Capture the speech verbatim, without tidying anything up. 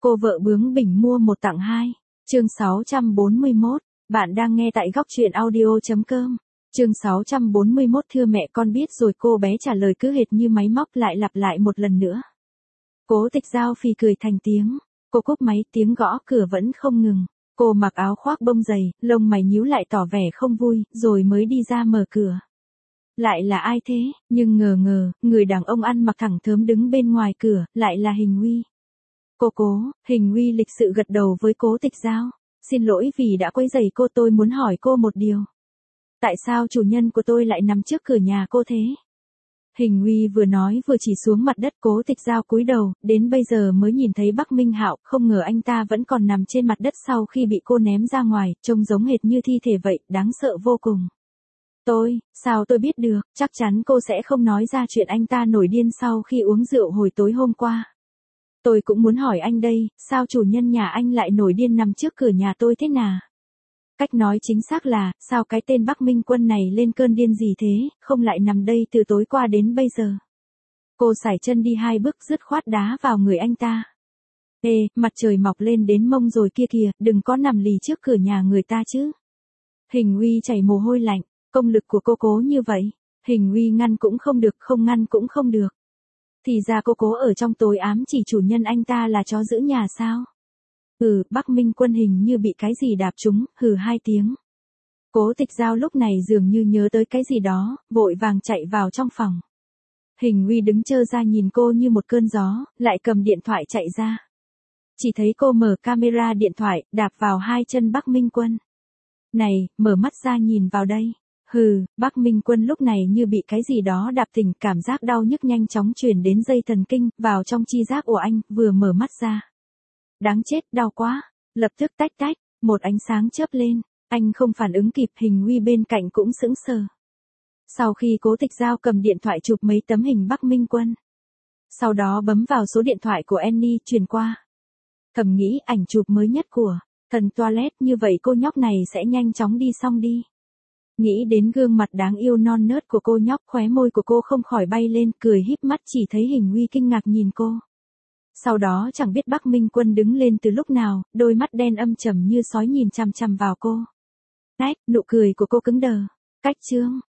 Cô vợ bướng bỉnh mua một tặng hai. Chương sáu trăm bốn mươi mốt. Bạn đang nghe tại góc truyện audio chấm com. Chương sáu trăm bốn mươi mốt. Thưa mẹ, con biết rồi. Cô bé trả lời cứ hệt như máy móc, lại lặp lại một lần nữa. Cố Tịch Giao phì cười thành tiếng. Cô cúp máy, tiếng gõ cửa vẫn không ngừng. Cô mặc áo khoác bông dày, lông mày nhíu lại tỏ vẻ không vui, rồi mới đi ra mở cửa. Lại là ai thế? Nhưng ngờ ngờ, người đàn ông ăn mặc thẳng thớm đứng bên ngoài cửa, lại là Hình Uy. Cô cố, Hình Uy lịch sự gật đầu với Cố Tịch Giao. Xin lỗi vì đã quấy rầy cô, tôi muốn hỏi cô một điều. Tại sao chủ nhân của tôi lại nằm trước cửa nhà cô thế? Hình Uy vừa nói vừa chỉ xuống mặt đất. Cố Tịch Giao cúi đầu, đến bây giờ mới nhìn thấy Bắc Minh Hạo, không ngờ anh ta vẫn còn nằm trên mặt đất sau khi bị cô ném ra ngoài, trông giống hệt như thi thể vậy, đáng sợ vô cùng. Tôi, sao tôi biết được, chắc chắn cô sẽ không nói ra chuyện anh ta nổi điên sau khi uống rượu hồi tối hôm qua. Tôi cũng muốn hỏi anh đây, sao chủ nhân nhà anh lại nổi điên nằm trước cửa nhà tôi thế nào? Cách nói chính xác là, sao cái tên Bắc Minh Quân này lên cơn điên gì thế, không lại nằm đây từ tối qua đến bây giờ. Cô sải chân đi hai bước dứt khoát đá vào người anh ta. Ê, mặt trời mọc lên đến mông rồi kia kìa, đừng có nằm lì trước cửa nhà người ta chứ. Hình Uy chảy mồ hôi lạnh, công lực của cô cố như vậy. Hình Uy ngăn cũng không được, không ngăn cũng không được. Thì ra cô cố ở trong tối ám chỉ chủ nhân anh ta là chó giữ nhà sao? Ừ, Bắc Minh Quân hình như bị cái gì đạp trúng, hừ hai tiếng. Cố Tịch Giao lúc này dường như nhớ tới cái gì đó, vội vàng chạy vào trong phòng. Hình Uy đứng trơ ra nhìn cô như một cơn gió, lại cầm điện thoại chạy ra. Chỉ thấy cô mở camera điện thoại, đạp vào hai chân Bắc Minh Quân. Này, mở mắt ra nhìn vào đây. Hừ, Bắc Minh Quân lúc này như bị cái gì đó đạp tỉnh, cảm giác đau nhức nhanh chóng truyền đến dây thần kinh, vào trong chi giác của anh, vừa mở mắt ra. Đáng chết, đau quá. Lập tức tách tách, một ánh sáng chớp lên, anh không phản ứng kịp. Hình Uy bên cạnh cũng sững sờ. Sau khi Cố Tịch Giao cầm điện thoại chụp mấy tấm hình Bắc Minh Quân, sau đó bấm vào số điện thoại của Annie truyền qua. Thầm nghĩ ảnh chụp mới nhất của thần toilet, như vậy cô nhóc này sẽ nhanh chóng đi xong đi. Nghĩ đến gương mặt đáng yêu non nớt của cô nhóc, khóe môi của cô không khỏi bay lên, cười híp mắt, chỉ thấy Hình Uy kinh ngạc nhìn cô. Sau đó chẳng biết Bắc Minh Quân đứng lên từ lúc nào, đôi mắt đen âm trầm như sói nhìn chằm chằm vào cô. Nét, nụ cười của cô cứng đờ. Cách chương.